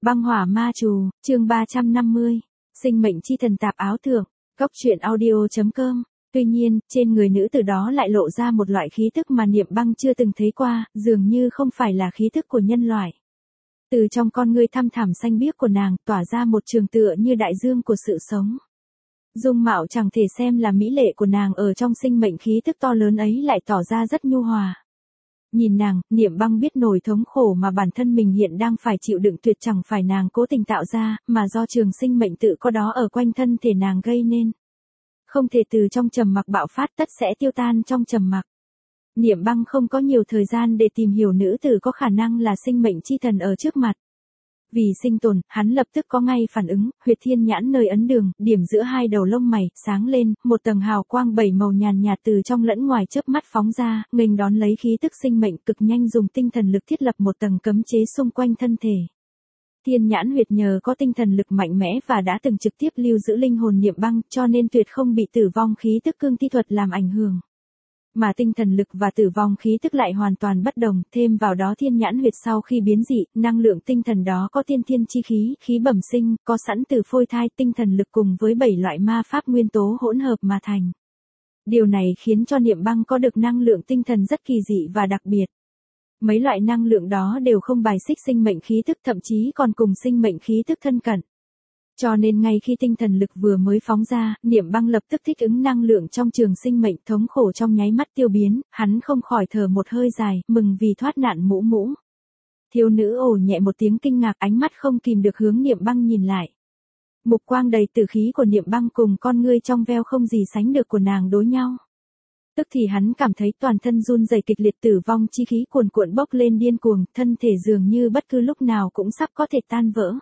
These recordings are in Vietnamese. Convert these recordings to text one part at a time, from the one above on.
Băng hỏa ma trù, chương 350. Sinh mệnh chi thần tạp áo thượng. Góc truyện audio.com. Tuy nhiên, trên người nữ tử đó lại lộ ra một loại khí tức mà Niệm Băng chưa từng thấy qua, dường như không phải là khí tức của nhân loại. Từ trong con ngươi thăm thẳm xanh biếc của nàng, tỏa ra một trường tựa như đại dương của sự sống. Dung mạo chẳng thể xem là mỹ lệ của nàng ở trong sinh mệnh khí tức to lớn ấy lại tỏ ra rất nhu hòa. Nhìn nàng, Niệm Băng biết nỗi thống khổ mà bản thân mình hiện đang phải chịu đựng tuyệt chẳng phải nàng cố tình tạo ra, mà do trường sinh mệnh tự có đó ở quanh thân thể nàng gây nên. Không thể từ trong trầm mặc bạo phát, tất sẽ tiêu tan trong trầm mặc. Niệm Băng không có nhiều thời gian để tìm hiểu nữ tử có khả năng là sinh mệnh chi thần ở trước mặt. Vì sinh tồn, hắn lập tức có ngay phản ứng, huyệt thiên nhãn nơi ấn đường, điểm giữa hai đầu lông mày, sáng lên, một tầng hào quang bảy màu nhàn nhạt từ trong lẫn ngoài chớp mắt phóng ra, nghênh đón lấy khí tức sinh mệnh, cực nhanh dùng tinh thần lực thiết lập một tầng cấm chế xung quanh thân thể. Thiên nhãn huyệt nhờ có tinh thần lực mạnh mẽ và đã từng trực tiếp lưu giữ linh hồn Niệm Băng, cho nên tuyệt không bị tử vong khí tức cương thi thuật làm ảnh hưởng. Mà tinh thần lực và tử vong khí tức lại hoàn toàn bất đồng, thêm vào đó thiên nhãn huyệt sau khi biến dị, năng lượng tinh thần đó có tiên thiên chi khí, khí bẩm sinh, có sẵn từ phôi thai, tinh thần lực cùng với 7 loại ma pháp nguyên tố hỗn hợp mà thành. Điều này khiến cho Niệm Băng có được năng lượng tinh thần rất kỳ dị và đặc biệt. Mấy loại năng lượng đó đều không bài xích sinh mệnh khí tức, thậm chí còn cùng sinh mệnh khí tức thân cận. Cho nên ngay khi tinh thần lực vừa mới phóng ra, Niệm Băng lập tức thích ứng năng lượng trong trường sinh mệnh, thống khổ trong nháy mắt tiêu biến, hắn không khỏi thở một hơi dài, mừng vì thoát nạn mũ mũ. Thiếu nữ ồ nhẹ một tiếng kinh ngạc, ánh mắt không kìm được hướng Niệm Băng nhìn lại. Mục quang đầy tử khí của Niệm Băng cùng con ngươi trong veo không gì sánh được của nàng đối nhau. Tức thì hắn cảm thấy toàn thân run rẩy kịch liệt, tử vong chi khí cuồn cuộn bốc lên điên cuồng, thân thể dường như bất cứ lúc nào cũng sắp có thể tan vỡ.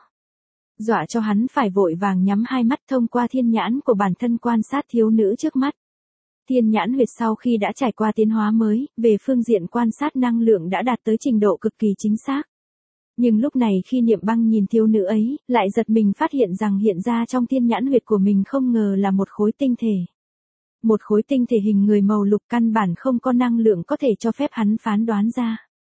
Dọa cho hắn phải vội vàng nhắm hai mắt thông qua thiên nhãn của bản thân quan sát thiếu nữ trước mắt. Thiên nhãn huyệt sau khi đã trải qua tiến hóa mới, về phương diện quan sát năng lượng đã đạt tới trình độ cực kỳ chính xác. Nhưng lúc này khi Niệm Băng nhìn thiếu nữ ấy, lại giật mình phát hiện rằng hiện ra trong thiên nhãn huyệt của mình không ngờ là một khối tinh thể. Một khối tinh thể hình người màu lục, căn bản không có năng lượng có thể cho phép hắn phán đoán ra.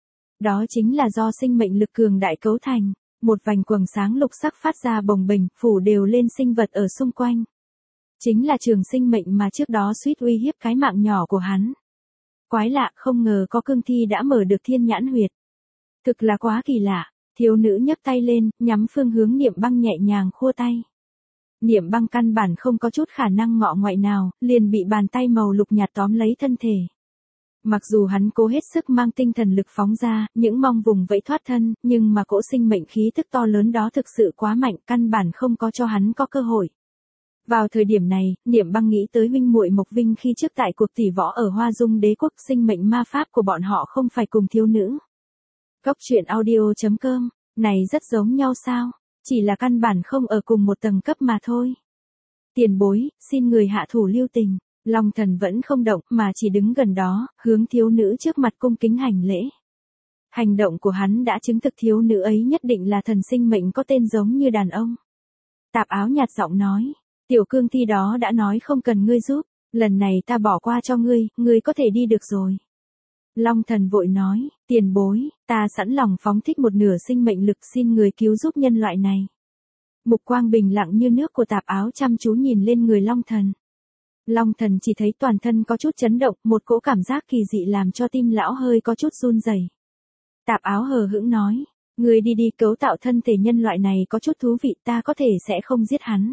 Đó chính là do sinh mệnh lực cường đại cấu thành. Một vành quầng sáng lục sắc phát ra bồng bềnh, phủ đều lên sinh vật ở xung quanh. Chính là trường sinh mệnh mà trước đó suýt uy hiếp cái mạng nhỏ của hắn. Quái lạ, không ngờ có cương thi đã mở được thiên nhãn huyệt. Thực là quá kỳ lạ. Thiếu nữ nhấc tay lên, nhắm phương hướng Niệm Băng nhẹ nhàng khua tay. Niệm Băng căn bản không có chút khả năng ngọ ngoại nào, liền bị bàn tay màu lục nhạt tóm lấy thân thể. Mặc dù hắn cố hết sức mang tinh thần lực phóng ra, những mong vùng vẫy thoát thân, nhưng mà cỗ sinh mệnh khí tức to lớn đó thực sự quá mạnh, căn bản không có cho hắn có cơ hội. Vào thời điểm này, Niệm Băng nghĩ tới huynh muội Mộc Vinh khi trước tại cuộc tỷ võ ở Hoa Dung Đế quốc, sinh mệnh ma pháp của bọn họ không phải cùng thiếu nữ. Góc truyện audio.com, này rất giống nhau sao, chỉ là căn bản không ở cùng một tầng cấp mà thôi. Tiền bối, xin người hạ thủ lưu tình. Long Thần vẫn không động mà chỉ đứng gần đó, hướng thiếu nữ trước mặt cung kính hành lễ. Hành động của hắn đã chứng thực thiếu nữ ấy nhất định là thần sinh mệnh có tên giống như đàn ông. Tạp áo nhạt giọng nói, tiểu cương thi đó đã nói không cần ngươi giúp, lần này ta bỏ qua cho ngươi có thể đi được rồi. Long Thần vội nói, tiền bối, ta sẵn lòng phóng thích một nửa sinh mệnh lực, xin người cứu giúp nhân loại này. Mục quang bình lặng như nước của tạp áo chăm chú nhìn lên người Long Thần. Long Thần chỉ thấy toàn thân có chút chấn động, một cỗ cảm giác kỳ dị làm cho tim lão hơi có chút run rẩy. Tạp áo hờ hững nói, người đi cấu tạo thân thể nhân loại này có chút thú vị, ta có thể sẽ không giết hắn.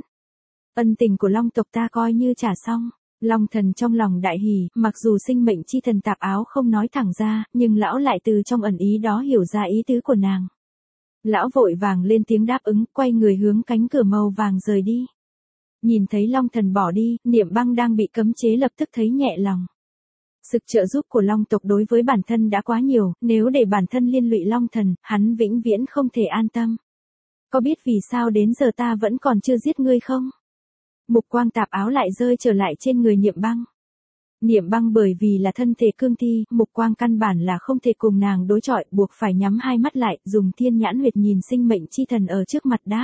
Ân tình của Long tộc ta coi như trả xong. Long Thần trong lòng đại hỉ, mặc dù sinh mệnh chi thần tạp áo không nói thẳng ra, nhưng lão lại từ trong ẩn ý đó hiểu ra ý tứ của nàng. Lão vội vàng lên tiếng đáp ứng, quay người hướng cánh cửa màu vàng rời đi. Nhìn thấy Long Thần bỏ đi, Niệm Băng đang bị cấm chế lập tức thấy nhẹ lòng. Sự trợ giúp của Long tộc đối với bản thân đã quá nhiều, nếu để bản thân liên lụy Long Thần, hắn vĩnh viễn không thể an tâm. Có biết vì sao đến giờ ta vẫn còn chưa giết ngươi không? Mục quang tạp áo lại rơi trở lại trên người Niệm Băng. Niệm Băng bởi vì là thân thể cương thi, mục quang căn bản là không thể cùng nàng đối chọi, buộc phải nhắm hai mắt lại, dùng thiên nhãn huyệt nhìn sinh mệnh chi thần ở trước mặt đáp.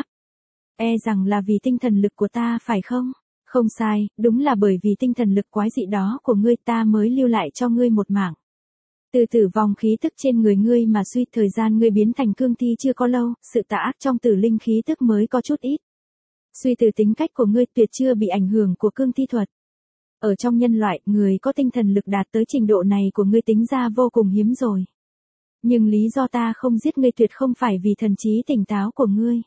E rằng là vì tinh thần lực của ta phải không? Không sai, đúng là bởi vì tinh thần lực quái dị đó của ngươi ta mới lưu lại cho ngươi một mạng. Từ tử vong khí tức trên người ngươi mà suy, thời gian ngươi biến thành cương thi chưa có lâu, sự tà ác trong tử linh khí tức mới có chút ít. Suy từ tính cách của ngươi tuyệt chưa bị ảnh hưởng của cương thi thuật. Ở trong nhân loại, người có tinh thần lực đạt tới trình độ này của ngươi tính ra vô cùng hiếm rồi. Nhưng lý do ta không giết ngươi tuyệt không phải vì thần trí tỉnh táo của ngươi.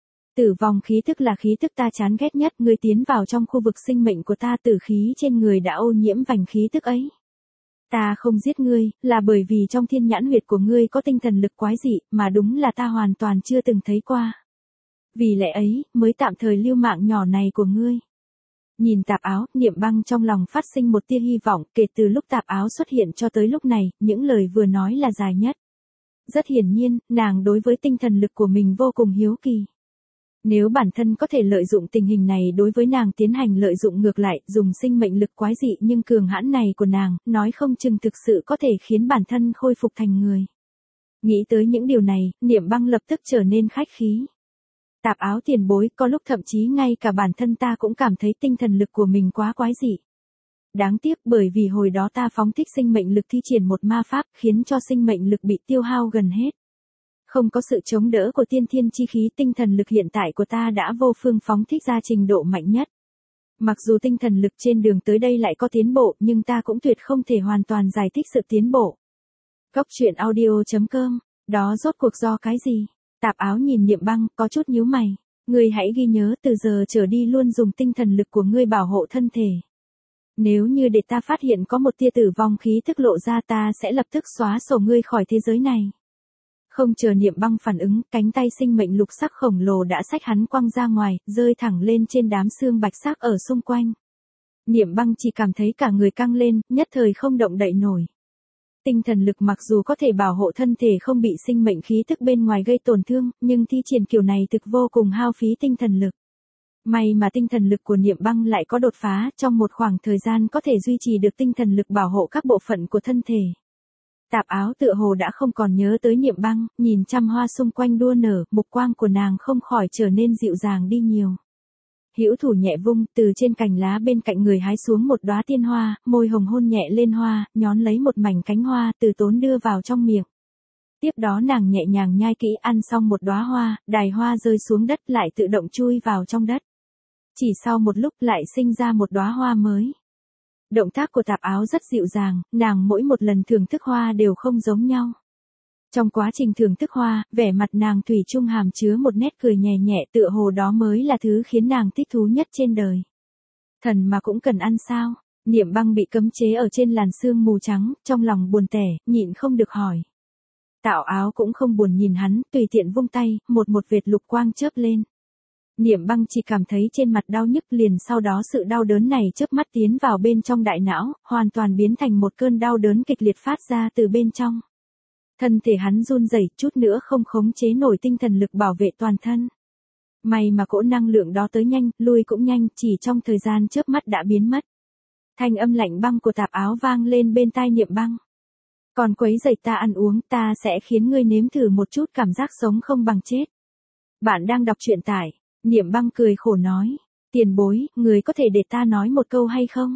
Tử vong khí tức là khí tức ta chán ghét nhất, ngươi tiến vào trong khu vực sinh mệnh của ta, tử khí trên người đã ô nhiễm vành khí tức ấy. Ta không giết ngươi, là bởi vì trong thiên nhãn huyệt của ngươi có tinh thần lực quái dị, mà đúng là ta hoàn toàn chưa từng thấy qua. Vì lẽ ấy, mới tạm thời lưu mạng nhỏ này của ngươi. Nhìn tạp áo, Niệm Băng trong lòng phát sinh một tia hy vọng, kể từ lúc tạp áo xuất hiện cho tới lúc này, những lời vừa nói là dài nhất. Rất hiển nhiên, nàng đối với tinh thần lực của mình vô cùng hiếu kỳ. Nếu bản thân có thể lợi dụng tình hình này đối với nàng tiến hành lợi dụng ngược lại, dùng sinh mệnh lực quái dị nhưng cường hãn này của nàng, nói không chừng thực sự có thể khiến bản thân khôi phục thành người. Nghĩ tới những điều này, Niệm Băng lập tức trở nên khách khí. Tạp áo tiền bối, có lúc thậm chí ngay cả bản thân ta cũng cảm thấy tinh thần lực của mình quá quái dị. Đáng tiếc bởi vì hồi đó ta phóng thích sinh mệnh lực thi triển một ma pháp khiến cho sinh mệnh lực bị tiêu hao gần hết. Không có sự chống đỡ của tiên thiên chi khí, tinh thần lực hiện tại của ta đã vô phương phóng thích ra trình độ mạnh nhất. Mặc dù tinh thần lực trên đường tới đây lại có tiến bộ nhưng ta cũng tuyệt không thể hoàn toàn giải thích sự tiến bộ. Góc truyện audio.com, đó rốt cuộc do cái gì? Tạp áo nhìn Niệm Băng, có chút nhíu mày. Ngươi hãy ghi nhớ từ giờ trở đi luôn dùng tinh thần lực của ngươi bảo hộ thân thể. Nếu như để ta phát hiện có một tia tử vong khí tức lộ ra, ta sẽ lập tức xóa sổ ngươi khỏi thế giới này. Không chờ Niệm Băng phản ứng, cánh tay sinh mệnh lục sắc khổng lồ đã xách hắn quăng ra ngoài, rơi thẳng lên trên đám xương bạch sắc ở xung quanh. Niệm Băng chỉ cảm thấy cả người căng lên, nhất thời không động đậy nổi. Tinh thần lực mặc dù có thể bảo hộ thân thể không bị sinh mệnh khí tức bên ngoài gây tổn thương, nhưng thi triển kiểu này thực vô cùng hao phí tinh thần lực. May mà tinh thần lực của Niệm Băng lại có đột phá, trong một khoảng thời gian có thể duy trì được tinh thần lực bảo hộ các bộ phận của thân thể. Tạp áo tựa hồ đã không còn nhớ tới Niệm Băng, nhìn trăm hoa xung quanh đua nở, mục quang của nàng không khỏi trở nên dịu dàng đi nhiều. Hữu thủ nhẹ vung, từ trên cành lá bên cạnh người hái xuống một đóa tiên hoa, môi hồng hôn nhẹ lên hoa, nhón lấy một mảnh cánh hoa, từ tốn đưa vào trong miệng. Tiếp đó nàng nhẹ nhàng nhai kỹ, ăn xong một đóa hoa, đài hoa rơi xuống đất lại tự động chui vào trong đất. Chỉ sau một lúc lại sinh ra một đóa hoa mới. Động tác của tạp áo rất dịu dàng, nàng mỗi một lần thưởng thức hoa đều không giống nhau. Trong quá trình thưởng thức hoa, vẻ mặt nàng thủy chung hàm chứa một nét cười nhẹ nhẹ, tựa hồ đó mới là thứ khiến nàng thích thú nhất trên đời. Thần mà cũng cần ăn sao? Niệm Băng bị cấm chế ở trên làn sương mù trắng, trong lòng buồn tẻ, nhịn không được hỏi. Tảo áo cũng không buồn nhìn hắn, tùy tiện vung tay, một vệt lục quang chớp lên. Niệm Băng chỉ cảm thấy trên mặt đau nhức, liền sau đó sự đau đớn này chớp mắt tiến vào bên trong đại não, hoàn toàn biến thành một cơn đau đớn kịch liệt phát ra từ bên trong. Thân thể hắn run rẩy, chút nữa không khống chế nổi tinh thần lực bảo vệ toàn thân. May mà cỗ năng lượng đó tới nhanh, lui cũng nhanh, chỉ trong thời gian chớp mắt đã biến mất. Thanh âm lạnh băng của tạp áo vang lên bên tai Niệm Băng. Còn quấy rầy ta ăn uống, ta sẽ khiến ngươi nếm thử một chút cảm giác sống không bằng chết. Bạn đang đọc truyện tải. Niệm Băng cười khổ nói. Tiền bối, người có thể để ta nói một câu hay không?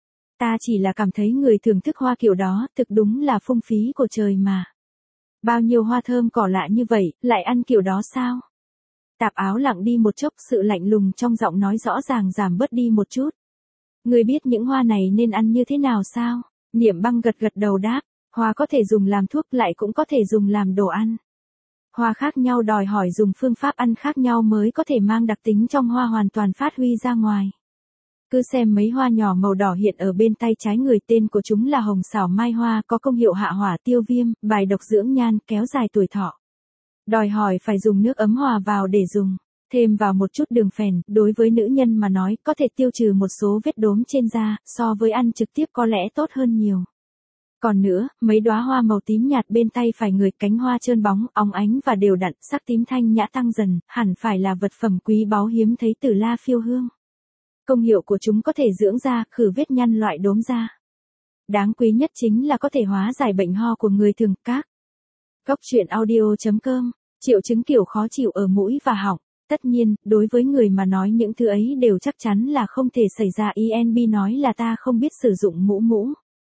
Ta chỉ là cảm thấy người thưởng thức hoa kiểu đó, thực đúng là phung phí của trời mà. Bao nhiêu hoa thơm cỏ lạ như vậy, lại ăn kiểu đó sao? Tạp áo lặng đi một chốc, sự lạnh lùng trong giọng nói rõ ràng giảm bớt đi một chút. Người biết những hoa này nên ăn như thế nào sao? Niệm Băng gật gật đầu đáp, hoa có thể dùng làm thuốc lại cũng có thể dùng làm đồ ăn. Hoa khác nhau đòi hỏi dùng phương pháp ăn khác nhau mới có thể mang đặc tính trong hoa hoàn toàn phát huy ra ngoài. Cứ xem mấy hoa nhỏ màu đỏ hiện ở bên tay trái người, tên của chúng là hồng xảo mai hoa, có công hiệu hạ hỏa tiêu viêm, bài độc dưỡng nhan, kéo dài tuổi thọ. Đòi hỏi phải dùng nước ấm hòa vào để dùng, thêm vào một chút đường phèn, đối với nữ nhân mà nói có thể tiêu trừ một số vết đốm trên da, so với ăn trực tiếp có lẽ tốt hơn nhiều. Còn nữa, mấy đóa hoa màu tím nhạt bên tay phải người, cánh hoa trơn bóng, óng ánh và đều đặn, sắc tím thanh nhã tăng dần, hẳn phải là vật phẩm quý báu hiếm thấy từ La Phiêu Hương. Công hiệu của chúng có thể dưỡng da, khử vết nhăn, loại đốm da. Đáng quý nhất chính là có thể hóa giải bệnh ho của người thường. Các góc truyện audio.com, triệu chứng kiểu khó chịu ở mũi và họng. Tất nhiên, đối với người mà nói những thứ ấy đều chắc chắn là không thể xảy ra. INB nói là ta không biết sử dụng mũ.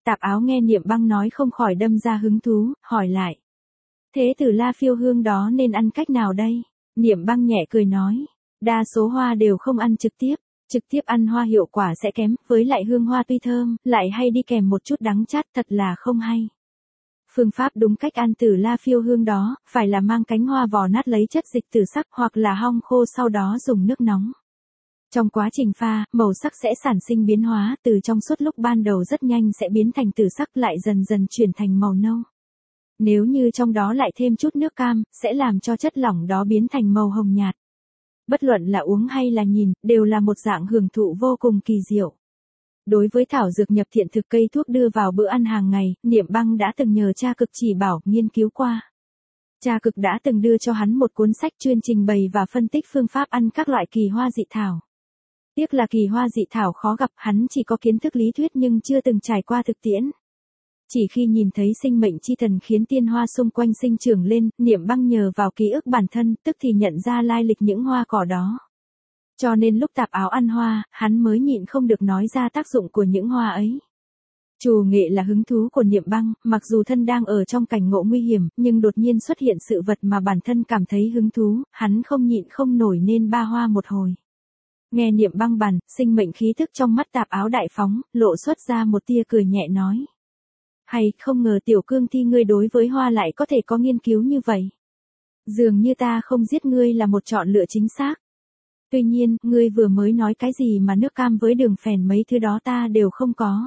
Tạp áo nghe Niệm Băng nói không khỏi đâm ra hứng thú, hỏi lại. Thế từ La Phiêu Hương đó nên ăn cách nào đây? Niệm Băng nhẹ cười nói. Đa số hoa đều không ăn trực tiếp. Trực tiếp ăn hoa hiệu quả sẽ kém, với lại hương hoa tuy thơm, lại hay đi kèm một chút đắng chát thật là không hay. Phương pháp đúng cách ăn từ La Phiêu Hương đó, phải là mang cánh hoa vò nát lấy chất dịch tử sắc hoặc là hong khô sau đó dùng nước nóng. Trong quá trình pha, màu sắc sẽ sản sinh biến hóa, từ trong suốt lúc ban đầu rất nhanh sẽ biến thành tử sắc lại dần dần chuyển thành màu nâu. Nếu như trong đó lại thêm chút nước cam, sẽ làm cho chất lỏng đó biến thành màu hồng nhạt. Bất luận là uống hay là nhìn, đều là một dạng hưởng thụ vô cùng kỳ diệu. Đối với thảo dược nhập thiện thực cây thuốc đưa vào bữa ăn hàng ngày, Niệm Băng đã từng nhờ cha cực chỉ bảo, nghiên cứu qua. Cha cực đã từng đưa cho hắn một cuốn sách chuyên trình bày và phân tích phương pháp ăn các loại kỳ hoa dị thảo. Tiếc là kỳ hoa dị thảo khó gặp, hắn chỉ có kiến thức lý thuyết nhưng chưa từng trải qua thực tiễn. Chỉ khi nhìn thấy sinh mệnh chi thần khiến tiên hoa xung quanh sinh trưởng lên, Niệm Băng nhờ vào ký ức bản thân, tức thì nhận ra lai lịch những hoa cỏ đó. Cho nên lúc Tạp Áo ăn hoa, hắn mới nhịn không được nói ra tác dụng của những hoa ấy. Trù nghệ là hứng thú của Niệm Băng, mặc dù thân đang ở trong cảnh ngộ nguy hiểm, nhưng đột nhiên xuất hiện sự vật mà bản thân cảm thấy hứng thú, hắn không nhịn không nổi nên ba hoa một hồi. Nghe Niệm Băng bàn, sinh mệnh khí thức trong mắt Tạp Áo đại phóng, lộ xuất ra một tia cười nhẹ nói. Hay, không ngờ Tiểu Cương Thi ngươi đối với hoa lại có thể có nghiên cứu như vậy. Dường như ta không giết ngươi là một chọn lựa chính xác. Tuy nhiên, ngươi vừa mới nói cái gì mà nước cam với đường phèn mấy thứ đó ta đều không có.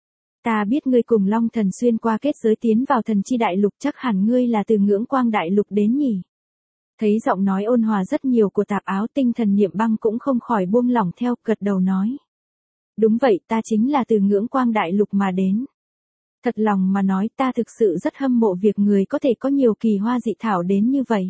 Ta biết ngươi cùng Long Thần xuyên qua kết giới tiến vào thần chi đại lục, chắc hẳn ngươi là từ Ngưỡng Quang đại lục đến nhỉ. Thấy giọng nói ôn hòa rất nhiều của Tạp Áo, tinh thần Niệm Băng cũng không khỏi buông lỏng theo, gật đầu nói. Đúng vậy, ta chính là từ Ngưỡng Quang đại lục mà đến. Thật lòng mà nói, ta thực sự rất hâm mộ việc người có thể có nhiều kỳ hoa dị thảo đến như vậy.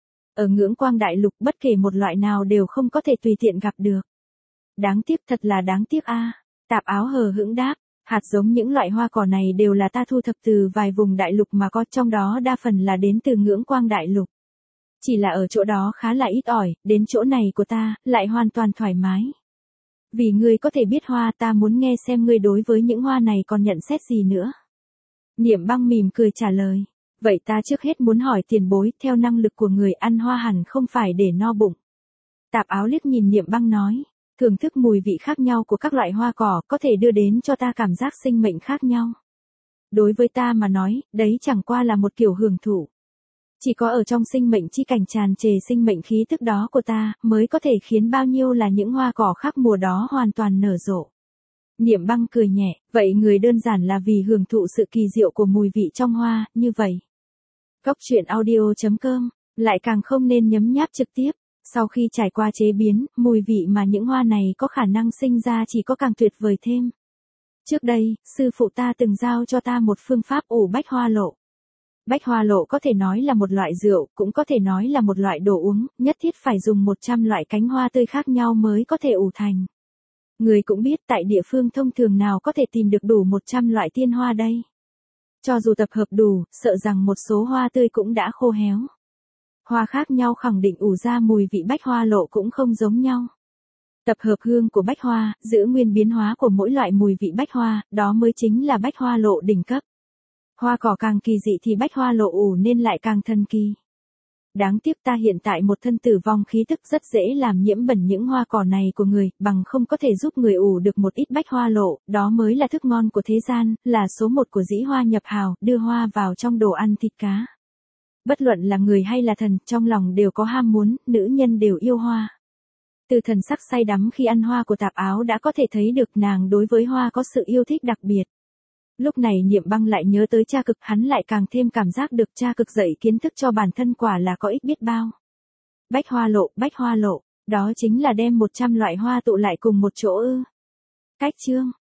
Ở Ngưỡng Quang đại lục bất kể một loại nào đều không có thể tùy tiện gặp được. Đáng tiếc, thật là đáng tiếc a. Tạp Áo hờ hững đáp, hạt giống những loại hoa cỏ này đều là ta thu thập từ vài vùng đại lục mà có, trong đó đa phần là đến từ Ngưỡng Quang đại lục. Chỉ là ở chỗ đó khá là ít ỏi, đến chỗ này của ta, lại hoàn toàn thoải mái. Vì ngươi có thể biết hoa, ta muốn nghe xem ngươi đối với những hoa này còn nhận xét gì nữa. Niệm Băng mỉm cười trả lời. Vậy ta trước hết muốn hỏi tiền bối, theo năng lực của người ăn hoa hẳn không phải để no bụng. Tạp Áo liếc nhìn Niệm Băng nói. Thưởng thức mùi vị khác nhau của các loại hoa cỏ có thể đưa đến cho ta cảm giác sinh mệnh khác nhau. Đối với ta mà nói, đấy chẳng qua là một kiểu hưởng thụ. Chỉ có ở trong sinh mệnh chi cảnh tràn trề sinh mệnh khí tức đó của ta, mới có thể khiến bao nhiêu là những hoa cỏ khác mùa đó hoàn toàn nở rộ. Niệm Băng cười nhẹ, vậy người đơn giản là vì hưởng thụ sự kỳ diệu của mùi vị trong hoa, như vậy. Góc truyện audio.com, lại càng không nên nhấm nháp trực tiếp. Sau khi trải qua chế biến, mùi vị mà những hoa này có khả năng sinh ra chỉ có càng tuyệt vời thêm. Trước đây, sư phụ ta từng giao cho ta một phương pháp ủ bách hoa lộ. Bách hoa lộ có thể nói là một loại rượu, cũng có thể nói là một loại đồ uống, nhất thiết phải dùng 100 loại cánh hoa tươi khác nhau mới có thể ủ thành. Người cũng biết tại địa phương thông thường nào có thể tìm được đủ 100 loại tiên hoa đây. Cho dù tập hợp đủ, sợ rằng một số hoa tươi cũng đã khô héo. Hoa khác nhau khẳng định ủ ra mùi vị bách hoa lộ cũng không giống nhau. Tập hợp hương của bách hoa, giữ nguyên biến hóa của mỗi loại mùi vị bách hoa, đó mới chính là bách hoa lộ đỉnh cấp. Hoa cỏ càng kỳ dị thì bách hoa lộ ủ nên lại càng thần kỳ. Đáng tiếc ta hiện tại một thân tử vong khí tức rất dễ làm nhiễm bẩn những hoa cỏ này của người, bằng không có thể giúp người ủ được một ít bách hoa lộ, đó mới là thức ngon của thế gian, là số một của dĩ hoa nhập hào, đưa hoa vào trong đồ ăn thịt cá. Bất luận là người hay là thần, trong lòng đều có ham muốn, nữ nhân đều yêu hoa. Từ thần sắc say đắm khi ăn hoa của Tạp Áo đã có thể thấy được nàng đối với hoa có sự yêu thích đặc biệt. Lúc này Niệm Băng lại nhớ tới cha cực, hắn lại càng thêm cảm giác được cha cực dạy kiến thức cho bản thân quả là có ích biết bao. Bách hoa lộ, đó chính là đem 100 loại hoa tụ lại cùng một chỗ ư. Cách chương.